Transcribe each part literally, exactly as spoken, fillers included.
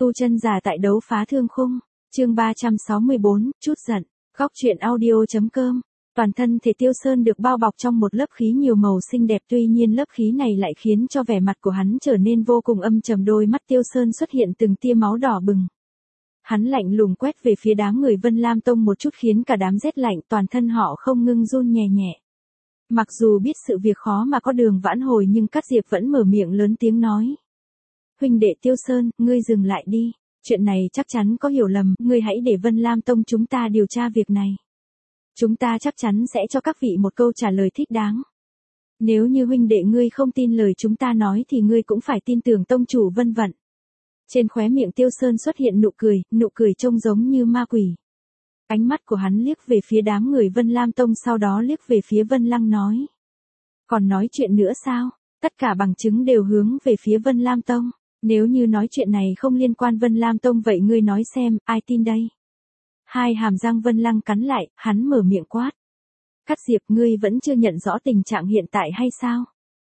Tu chân giả tại đấu phá thương khung, chương ba trăm sáu mươi bốn, chút giận, góc truyện audio.com. Toàn thân thể Tiêu Sơn được bao bọc trong một lớp khí nhiều màu xinh đẹp, tuy nhiên lớp khí này lại khiến cho vẻ mặt của hắn trở nên vô cùng âm trầm, đôi mắt Tiêu Sơn xuất hiện từng tia máu đỏ bừng. Hắn lạnh lùng quét về phía đám người Vân Lam Tông một chút khiến cả đám rét lạnh, toàn thân họ không ngưng run nhẹ nhẹ. Mặc dù biết sự việc khó mà có đường vãn hồi nhưng Cát Diệp vẫn mở miệng lớn tiếng nói. Huynh đệ Tiêu Sơn, ngươi dừng lại đi, chuyện này chắc chắn có hiểu lầm, ngươi hãy để Vân Lam Tông chúng ta điều tra việc này. Chúng ta chắc chắn sẽ cho các vị một câu trả lời thích đáng. Nếu như huynh đệ ngươi không tin lời chúng ta nói thì ngươi cũng phải tin tưởng tông chủ Vân Vận. Trên khóe miệng Tiêu Sơn xuất hiện nụ cười, nụ cười trông giống như ma quỷ. Ánh mắt của hắn liếc về phía đám người Vân Lam Tông, sau đó liếc về phía Vân Lăng nói. Còn nói chuyện nữa sao? Tất cả bằng chứng đều hướng về phía Vân Lam Tông. Nếu như nói chuyện này không liên quan Vân Lam Tông vậy ngươi nói xem, ai tin đây? Hai hàm răng Vân Lăng cắn lại, hắn mở miệng quát. Cát Diệp, ngươi vẫn chưa nhận rõ tình trạng hiện tại hay sao?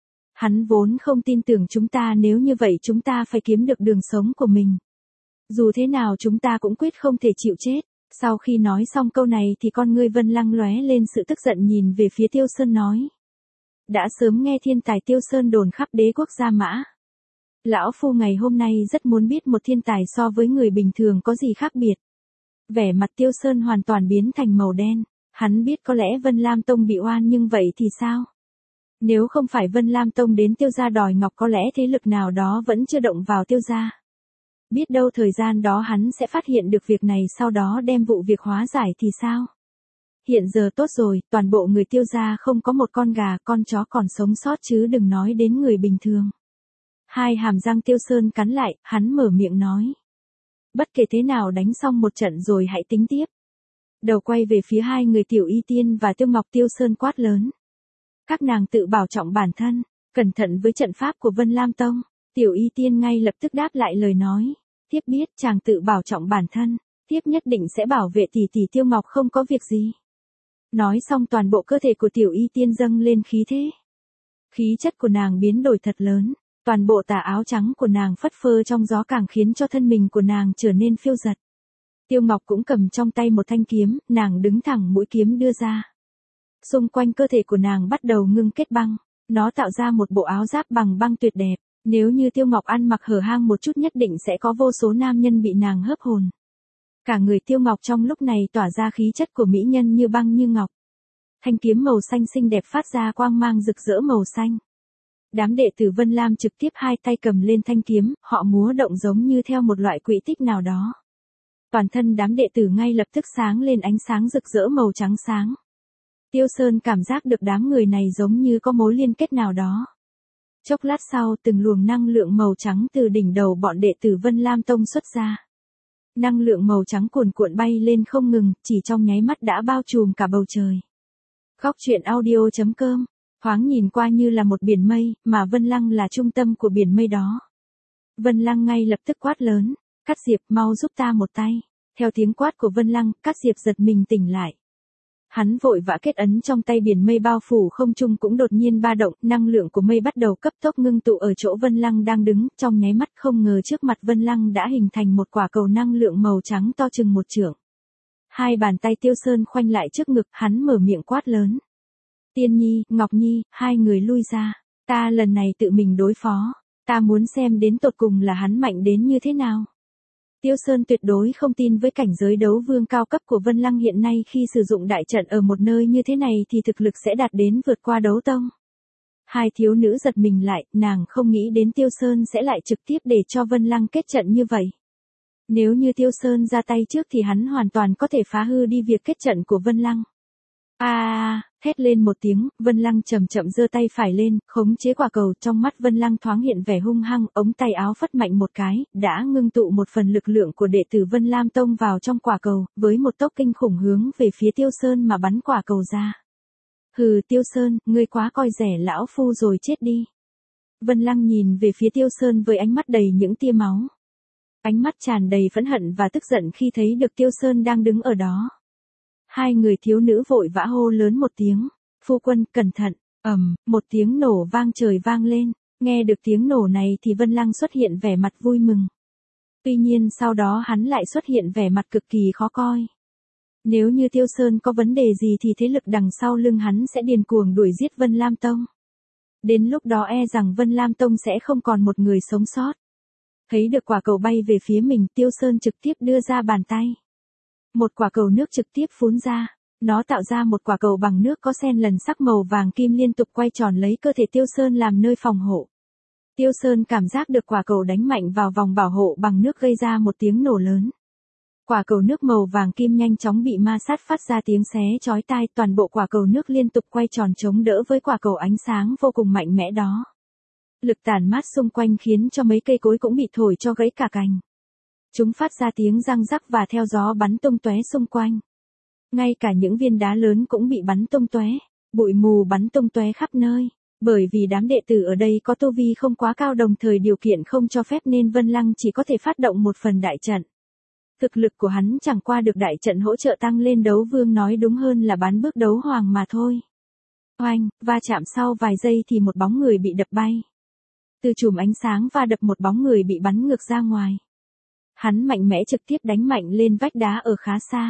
Hắn vốn không tin tưởng chúng ta, nếu như vậy chúng ta phải kiếm được đường sống của mình. Dù thế nào chúng ta cũng quyết không thể chịu chết. Sau khi nói xong câu này thì con ngươi Vân Lăng lóe lên sự tức giận, nhìn về phía Tiêu Sơn nói. Đã sớm nghe thiên tài Tiêu Sơn đồn khắp đế quốc Gia Mã. Lão Phu ngày hôm nay rất muốn biết một thiên tài so với người bình thường có gì khác biệt. Vẻ mặt Tiêu Sơn hoàn toàn biến thành màu đen. Hắn biết có lẽ Vân Lam Tông bị oan, nhưng vậy thì sao? Nếu không phải Vân Lam Tông đến Tiêu gia đòi ngọc, có lẽ thế lực nào đó vẫn chưa động vào Tiêu gia. Biết đâu thời gian đó hắn sẽ phát hiện được việc này, sau đó đem vụ việc hóa giải thì sao? Hiện giờ tốt rồi, toàn bộ người Tiêu gia không có một con gà, con chó còn sống sót, chứ đừng nói đến người bình thường. Hai hàm răng Tiêu Sơn cắn lại, hắn mở miệng nói. Bất kể thế nào đánh xong một trận rồi hãy tính tiếp. Đầu quay về phía hai người Tiểu Y Tiên và Tiêu Ngọc, Tiêu Sơn quát lớn. Các nàng tự bảo trọng bản thân, cẩn thận với trận pháp của Vân Lam Tông. Tiểu Y Tiên ngay lập tức đáp lại lời nói. Tiếp biết chàng tự bảo trọng bản thân, tiếp nhất định sẽ bảo vệ tỷ tỷ Tiêu Ngọc không có việc gì. Nói xong toàn bộ cơ thể của Tiểu Y Tiên dâng lên khí thế. Khí chất của nàng biến đổi thật lớn, toàn bộ tà áo trắng của nàng phất phơ trong gió càng khiến cho thân mình của nàng trở nên phiêu dật. Tiêu Ngọc cũng cầm trong tay một thanh kiếm, nàng đứng thẳng, mũi kiếm đưa ra. Xung quanh cơ thể của nàng bắt đầu ngưng kết băng, nó tạo ra một bộ áo giáp bằng băng tuyệt đẹp. Nếu như Tiêu Ngọc ăn mặc hở hang một chút nhất định sẽ có vô số nam nhân bị nàng hớp hồn. Cả người Tiêu Ngọc trong lúc này tỏa ra khí chất của mỹ nhân như băng như ngọc. Thanh kiếm màu xanh xinh đẹp phát ra quang mang rực rỡ màu xanh. Đám đệ tử Vân Lam trực tiếp hai tay cầm lên thanh kiếm, họ múa động giống như theo một loại quỹ tích nào đó. Toàn thân đám đệ tử ngay lập tức sáng lên ánh sáng rực rỡ màu trắng sáng. Tiêu Sơn cảm giác được đám người này giống như có mối liên kết nào đó. Chốc lát sau, từng luồng năng lượng màu trắng từ đỉnh đầu bọn đệ tử Vân Lam Tông xuất ra. Năng lượng màu trắng cuồn cuộn bay lên không ngừng, chỉ trong nháy mắt đã bao trùm cả bầu trời. Góc truyện audio.com, thoáng nhìn qua như là một biển mây, mà Vân Lăng là trung tâm của biển mây đó. Vân Lăng ngay lập tức quát lớn, Cát Diệp, mau giúp ta một tay. Theo tiếng quát của Vân Lăng, Cát Diệp giật mình tỉnh lại. Hắn vội vã kết ấn trong tay, biển mây bao phủ không trung cũng đột nhiên ba động, năng lượng của mây bắt đầu cấp tốc ngưng tụ ở chỗ Vân Lăng đang đứng, trong nháy mắt không ngờ trước mặt Vân Lăng đã hình thành một quả cầu năng lượng màu trắng to chừng một trượng. Hai bàn tay Tiêu Sơn khoanh lại trước ngực, hắn mở miệng quát lớn. Tiên Nhi, Ngọc Nhi, hai người lui ra, ta lần này tự mình đối phó, ta muốn xem đến tột cùng là hắn mạnh đến như thế nào. Tiêu Sơn tuyệt đối không tin với cảnh giới đấu vương cao cấp của Vân Lăng hiện nay, khi sử dụng đại trận ở một nơi như thế này thì thực lực sẽ đạt đến vượt qua đấu tông. Hai thiếu nữ giật mình lại, nàng không nghĩ đến Tiêu Sơn sẽ lại trực tiếp để cho Vân Lăng kết trận như vậy. Nếu như Tiêu Sơn ra tay trước thì hắn hoàn toàn có thể phá hư đi việc kết trận của Vân Lăng. A à, thét lên một tiếng, Vân Lăng chậm chậm giơ tay phải lên, khống chế quả cầu, trong mắt Vân Lăng thoáng hiện vẻ hung hăng, ống tay áo phất mạnh một cái, đã ngưng tụ một phần lực lượng của đệ tử Vân Lam Tông vào trong quả cầu, với một tốc kinh khủng hướng về phía Tiêu Sơn mà bắn quả cầu ra. Hừ, Tiêu Sơn, ngươi quá coi rẻ lão phu rồi, chết đi. Vân Lăng nhìn về phía Tiêu Sơn với ánh mắt đầy những tia máu. Ánh mắt tràn đầy phẫn hận và tức giận khi thấy được Tiêu Sơn đang đứng ở đó. Hai người thiếu nữ vội vã hô lớn một tiếng, phu quân, cẩn thận, ầm, một tiếng nổ vang trời vang lên, nghe được tiếng nổ này thì Vân Lăng xuất hiện vẻ mặt vui mừng. Tuy nhiên sau đó hắn lại xuất hiện vẻ mặt cực kỳ khó coi. Nếu như Tiêu Sơn có vấn đề gì thì thế lực đằng sau lưng hắn sẽ điên cuồng đuổi giết Vân Lam Tông. Đến lúc đó e rằng Vân Lam Tông sẽ không còn một người sống sót. Thấy được quả cầu bay về phía mình, Tiêu Sơn trực tiếp đưa ra bàn tay. Một quả cầu nước trực tiếp phún ra. Nó tạo ra một quả cầu bằng nước có xen lần sắc màu vàng kim liên tục quay tròn lấy cơ thể Tiêu Sơn làm nơi phòng hộ. Tiêu Sơn cảm giác được quả cầu đánh mạnh vào vòng bảo hộ bằng nước gây ra một tiếng nổ lớn. Quả cầu nước màu vàng kim nhanh chóng bị ma sát phát ra tiếng xé chói tai, toàn bộ quả cầu nước liên tục quay tròn chống đỡ với quả cầu ánh sáng vô cùng mạnh mẽ đó. Lực tản mát xung quanh khiến cho mấy cây cối cũng bị thổi cho gãy cả cành. Chúng phát ra tiếng răng rắc và theo gió bắn tung tóe xung quanh. Ngay cả những viên đá lớn cũng bị bắn tung tóe, bụi mù bắn tung tóe khắp nơi. Bởi vì đám đệ tử ở đây có tu vi không quá cao, đồng thời điều kiện không cho phép nên Vân Lăng chỉ có thể phát động một phần đại trận. Thực lực của hắn chẳng qua được đại trận hỗ trợ tăng lên, đấu vương nói đúng hơn là bán bước đấu hoàng mà thôi. Oanh, va chạm sau vài giây thì một bóng người bị đập bay. Từ chùm ánh sáng va đập một bóng người bị bắn ngược ra ngoài. Hắn mạnh mẽ trực tiếp đánh mạnh lên vách đá ở khá xa.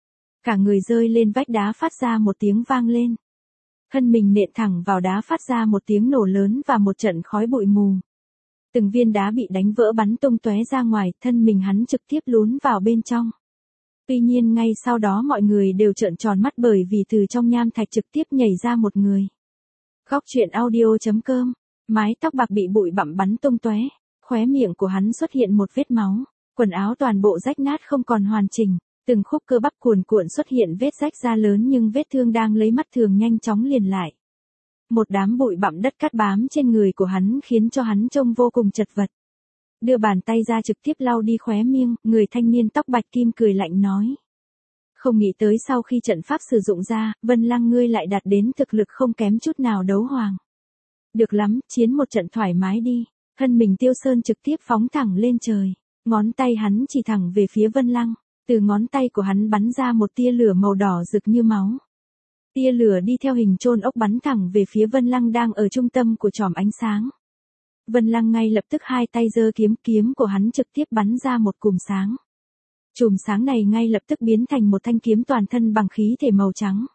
Cả người rơi lên vách đá phát ra một tiếng vang lên. Thân mình nện thẳng vào đá phát ra một tiếng nổ lớn và một trận khói bụi mù. Từng viên đá bị đánh vỡ bắn tung tóe ra ngoài, thân mình hắn trực tiếp lún vào bên trong. Tuy nhiên ngay sau đó mọi người đều trợn tròn mắt bởi vì từ trong nham thạch trực tiếp nhảy ra một người. Góc truyện audio chấm com, mái tóc bạc bị bụi bặm bắn tung tóe, khóe miệng của hắn xuất hiện một vết máu, quần áo toàn bộ rách nát không còn hoàn chỉnh. Từng khúc cơ bắp cuồn cuộn xuất hiện vết rách ra lớn nhưng vết thương đang lấy mắt thường nhanh chóng liền lại. Một đám bụi bặm đất cát bám trên người của hắn khiến cho hắn trông vô cùng chật vật. Đưa bàn tay ra trực tiếp lau đi khóe miệng, người thanh niên tóc bạch kim cười lạnh nói. Không nghĩ tới sau khi trận pháp sử dụng ra, Vân Lăng ngươi lại đạt đến thực lực không kém chút nào đấu hoàng. Được lắm, chiến một trận thoải mái đi. Thân mình Tiêu Sơn trực tiếp phóng thẳng lên trời. Ngón tay hắn chỉ thẳng về phía Vân Lăng. Từ ngón tay của hắn bắn ra một tia lửa màu đỏ rực như máu. Tia lửa đi theo hình chôn ốc bắn thẳng về phía Vân Lăng đang ở trung tâm của chòm ánh sáng. Vân Lăng ngay lập tức hai tay giơ kiếm, kiếm của hắn trực tiếp bắn ra một cùm sáng. Chùm sáng này ngay lập tức biến thành một thanh kiếm toàn thân bằng khí thể màu trắng.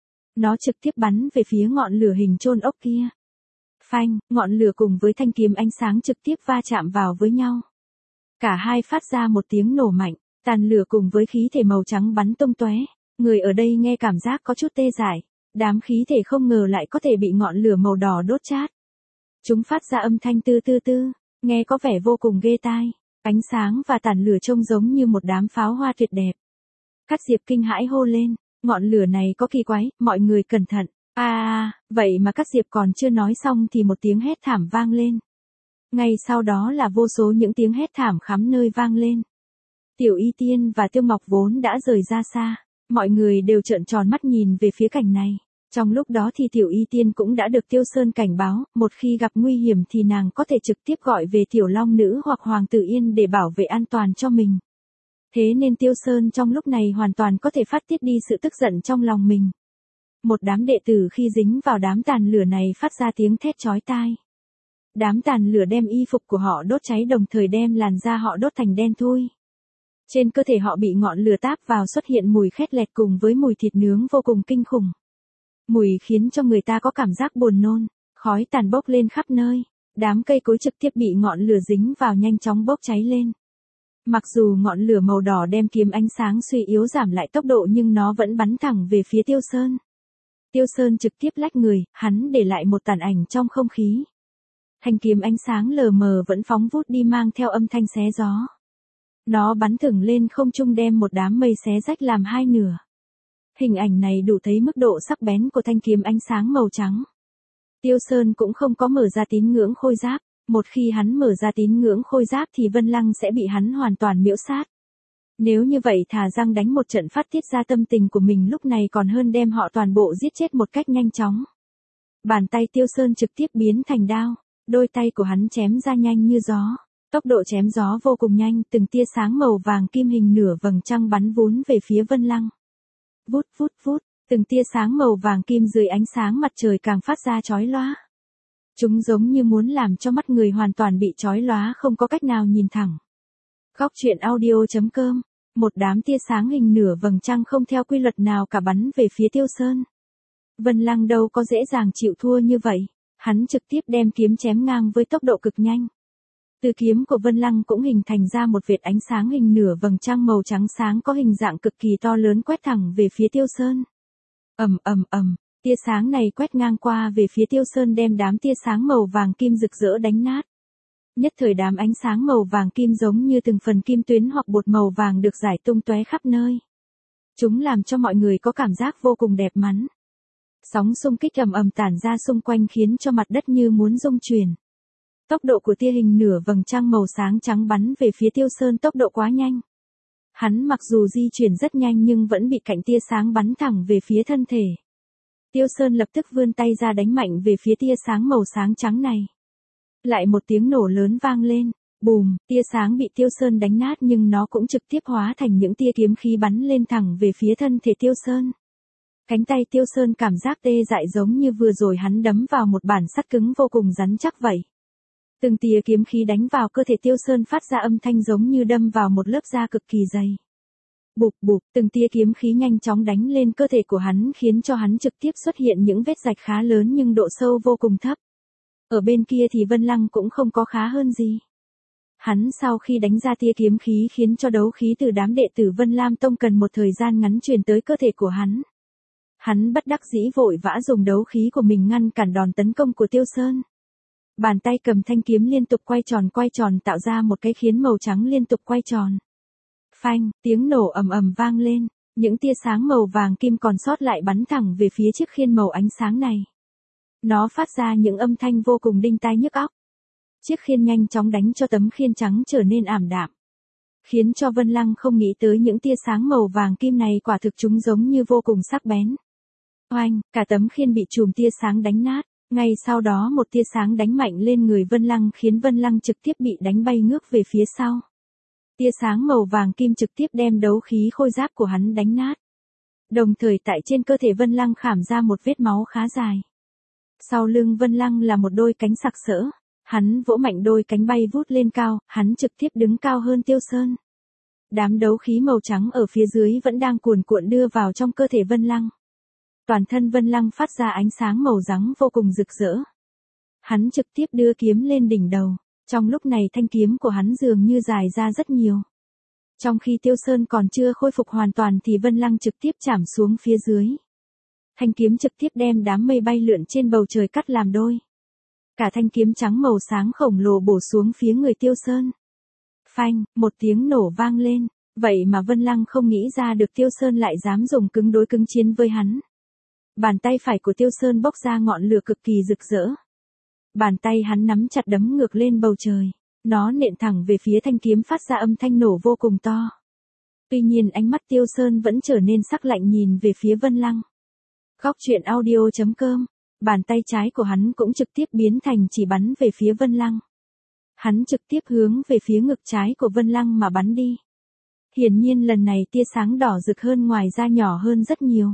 Nó trực tiếp bắn về phía ngọn lửa hình chôn ốc kia. Phanh, ngọn lửa cùng với thanh kiếm ánh sáng trực tiếp va chạm vào với nhau. Cả hai phát ra một tiếng nổ mạnh. Tàn lửa cùng với khí thể màu trắng bắn tung tóe, người ở đây nghe cảm giác có chút tê dại, đám khí thể không ngờ lại có thể bị ngọn lửa màu đỏ đốt chát. Chúng phát ra âm thanh tư tư tư, nghe có vẻ vô cùng ghê tai, ánh sáng và tàn lửa trông giống như một đám pháo hoa tuyệt đẹp. Cát Diệp kinh hãi hô lên, ngọn lửa này có kỳ quái, mọi người cẩn thận. À, à, vậy mà Cát Diệp còn chưa nói xong thì một tiếng hét thảm vang lên. Ngay sau đó là vô số những tiếng hét thảm khắp nơi vang lên. Tiểu Y Tiên và Tiêu Ngọc vốn đã rời ra xa, mọi người đều trợn tròn mắt nhìn về phía cảnh này. Trong lúc đó thì Tiểu Y Tiên cũng đã được Tiêu Sơn cảnh báo, một khi gặp nguy hiểm thì nàng có thể trực tiếp gọi về Tiểu Long Nữ hoặc Hoàng Tử Yên để bảo vệ an toàn cho mình. Thế nên Tiêu Sơn trong lúc này hoàn toàn có thể phát tiết đi sự tức giận trong lòng mình. Một đám đệ tử khi dính vào đám tàn lửa này phát ra tiếng thét chói tai. Đám tàn lửa đem y phục của họ đốt cháy đồng thời đem làn da họ đốt thành đen thui. Trên cơ thể họ bị ngọn lửa táp vào xuất hiện mùi khét lẹt cùng với mùi thịt nướng vô cùng kinh khủng. Mùi khiến cho người ta có cảm giác buồn nôn, khói tàn bốc lên khắp nơi, đám cây cối trực tiếp bị ngọn lửa dính vào nhanh chóng bốc cháy lên. Mặc dù ngọn lửa màu đỏ đem kiếm ánh sáng suy yếu giảm lại tốc độ nhưng nó vẫn bắn thẳng về phía Tiêu Sơn. Tiêu Sơn trực tiếp lách người, hắn để lại một tàn ảnh trong không khí. Thanh kiếm ánh sáng lờ mờ vẫn phóng vút đi mang theo âm thanh xé gió. Nó bắn thẳng lên không trung đem một đám mây xé rách làm hai nửa. Hình ảnh này đủ thấy mức độ sắc bén của thanh kiếm ánh sáng màu trắng. Tiêu Sơn cũng không có mở ra tín ngưỡng khôi giáp, một khi hắn mở ra tín ngưỡng khôi giáp thì Vân Lăng sẽ bị hắn hoàn toàn miễu sát. Nếu như vậy thà rằng đánh một trận phát tiết ra tâm tình của mình lúc này còn hơn đem họ toàn bộ giết chết một cách nhanh chóng. Bàn tay Tiêu Sơn trực tiếp biến thành đao, đôi tay của hắn chém ra nhanh như gió. Tốc độ chém gió vô cùng nhanh, từng tia sáng màu vàng kim hình nửa vầng trăng bắn vún về phía Vân Lăng. Vút vút vút, từng tia sáng màu vàng kim dưới ánh sáng mặt trời càng phát ra chói lóa. Chúng giống như muốn làm cho mắt người hoàn toàn bị chói lóa không có cách nào nhìn thẳng. Góc truyện audio.com. Một đám tia sáng hình nửa vầng trăng không theo quy luật nào cả bắn về phía Tiêu Sơn. Vân Lăng đâu có dễ dàng chịu thua như vậy, hắn trực tiếp đem kiếm chém ngang với tốc độ cực nhanh. Từ kiếm của Vân Lăng cũng hình thành ra một vệt ánh sáng hình nửa vầng trăng màu trắng sáng có hình dạng cực kỳ to lớn quét thẳng về phía Tiêu Sơn. Ầm ầm ầm, tia sáng này quét ngang qua về phía Tiêu Sơn đem đám tia sáng màu vàng kim rực rỡ đánh nát. Nhất thời đám ánh sáng màu vàng kim giống như từng phần kim tuyến hoặc bột màu vàng được rải tung tóe khắp nơi. Chúng làm cho mọi người có cảm giác vô cùng đẹp mắt. Sóng xung kích ầm ầm tản ra xung quanh khiến cho mặt đất như muốn rung chuyển. Tốc độ của tia hình nửa vầng trăng màu sáng trắng bắn về phía Tiêu Sơn tốc độ quá nhanh. Hắn mặc dù di chuyển rất nhanh nhưng vẫn bị cạnh tia sáng bắn thẳng về phía thân thể. Tiêu Sơn lập tức vươn tay ra đánh mạnh về phía tia sáng màu sáng trắng này. Lại một tiếng nổ lớn vang lên, bùm, tia sáng bị Tiêu Sơn đánh nát nhưng nó cũng trực tiếp hóa thành những tia kiếm khí bắn lên thẳng về phía thân thể Tiêu Sơn. Cánh tay Tiêu Sơn cảm giác tê dại giống như vừa rồi hắn đấm vào một bản sắt cứng vô cùng rắn chắc vậy. Từng tia kiếm khí đánh vào cơ thể Tiêu Sơn phát ra âm thanh giống như đâm vào một lớp da cực kỳ dày. Bụp bụp, từng tia kiếm khí nhanh chóng đánh lên cơ thể của hắn khiến cho hắn trực tiếp xuất hiện những vết rạch khá lớn nhưng độ sâu vô cùng thấp. Ở bên kia thì Vân Lăng cũng không có khá hơn gì. Hắn sau khi đánh ra tia kiếm khí khiến cho đấu khí từ đám đệ tử Vân Lam Tông cần một thời gian ngắn truyền tới cơ thể của hắn. Hắn bất đắc dĩ vội vã dùng đấu khí của mình ngăn cản đòn tấn công của Tiêu Sơn. Bàn tay cầm thanh kiếm liên tục quay tròn quay tròn tạo ra một cái khiên màu trắng liên tục quay tròn. Phanh, tiếng nổ ầm ầm vang lên, những tia sáng màu vàng kim còn sót lại bắn thẳng về phía chiếc khiên màu ánh sáng này. Nó phát ra những âm thanh vô cùng đinh tai nhức óc. Chiếc khiên nhanh chóng đánh cho tấm khiên trắng trở nên ảm đạm. Khiến cho Vân Lăng không nghĩ tới những tia sáng màu vàng kim này quả thực chúng giống như vô cùng sắc bén. Oanh, cả tấm khiên bị chùm tia sáng đánh nát. Ngay sau đó một tia sáng đánh mạnh lên người Vân Lăng khiến Vân Lăng trực tiếp bị đánh bay ngước về phía sau. Tia sáng màu vàng kim trực tiếp đem đấu khí khôi giáp của hắn đánh nát. Đồng thời tại trên cơ thể Vân Lăng khảm ra một vết máu khá dài. Sau lưng Vân Lăng là một đôi cánh sặc sỡ. Hắn vỗ mạnh đôi cánh bay vút lên cao, hắn trực tiếp đứng cao hơn Tiêu Sơn. Đám đấu khí màu trắng ở phía dưới vẫn đang cuồn cuộn đưa vào trong cơ thể Vân Lăng. Toàn thân Vân Lăng phát ra ánh sáng màu trắng vô cùng rực rỡ. Hắn trực tiếp đưa kiếm lên đỉnh đầu. Trong lúc này thanh kiếm của hắn dường như dài ra rất nhiều. Trong khi Tiêu Sơn còn chưa khôi phục hoàn toàn thì Vân Lăng trực tiếp chạm xuống phía dưới. Thanh kiếm trực tiếp đem đám mây bay lượn trên bầu trời cắt làm đôi. Cả thanh kiếm trắng màu sáng khổng lồ bổ xuống phía người Tiêu Sơn. Phanh, một tiếng nổ vang lên. Vậy mà Vân Lăng không nghĩ ra được Tiêu Sơn lại dám dùng cứng đối cứng chiến với hắn. Bàn tay phải của Tiêu Sơn bốc ra ngọn lửa cực kỳ rực rỡ. Bàn tay hắn nắm chặt đấm ngược lên bầu trời. Nó nện thẳng về phía thanh kiếm phát ra âm thanh nổ vô cùng to. Tuy nhiên ánh mắt Tiêu Sơn vẫn trở nên sắc lạnh nhìn về phía Vân Lăng. Góc truyện audio.com. Bàn tay trái của hắn cũng trực tiếp biến thành chỉ bắn về phía Vân Lăng. Hắn trực tiếp hướng về phía ngực trái của Vân Lăng mà bắn đi. Hiển nhiên lần này tia sáng đỏ rực hơn ngoài ra nhỏ hơn rất nhiều.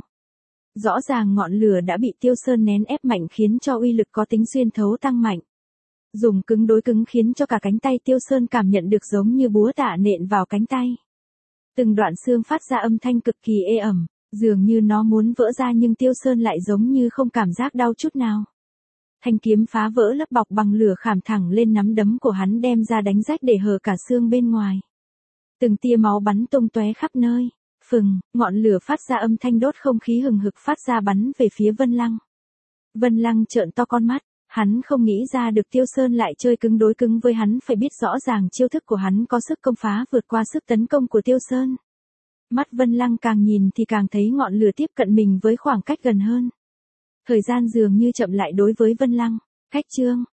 Rõ ràng ngọn lửa đã bị Tiêu Sơn nén ép mạnh khiến cho uy lực có tính xuyên thấu tăng mạnh. Dùng cứng đối cứng khiến cho cả cánh tay Tiêu Sơn cảm nhận được giống như búa tạ nện vào cánh tay. Từng đoạn xương phát ra âm thanh cực kỳ ê ẩm, dường như nó muốn vỡ ra nhưng Tiêu Sơn lại giống như không cảm giác đau chút nào. Thanh kiếm phá vỡ lớp bọc bằng lửa khảm thẳng lên nắm đấm của hắn đem ra đánh rách để hở cả xương bên ngoài. Từng tia máu bắn tung tóe khắp nơi. Phừng, ngọn lửa phát ra âm thanh đốt không khí hừng hực phát ra bắn về phía Vân Lăng. Vân Lăng trợn to con mắt, hắn không nghĩ ra được Tiêu Sơn lại chơi cứng đối cứng với hắn, phải biết rõ ràng chiêu thức của hắn có sức công phá vượt qua sức tấn công của Tiêu Sơn. Mắt Vân Lăng càng nhìn thì càng thấy ngọn lửa tiếp cận mình với khoảng cách gần hơn. Thời gian dường như chậm lại đối với Vân Lăng. Cách chương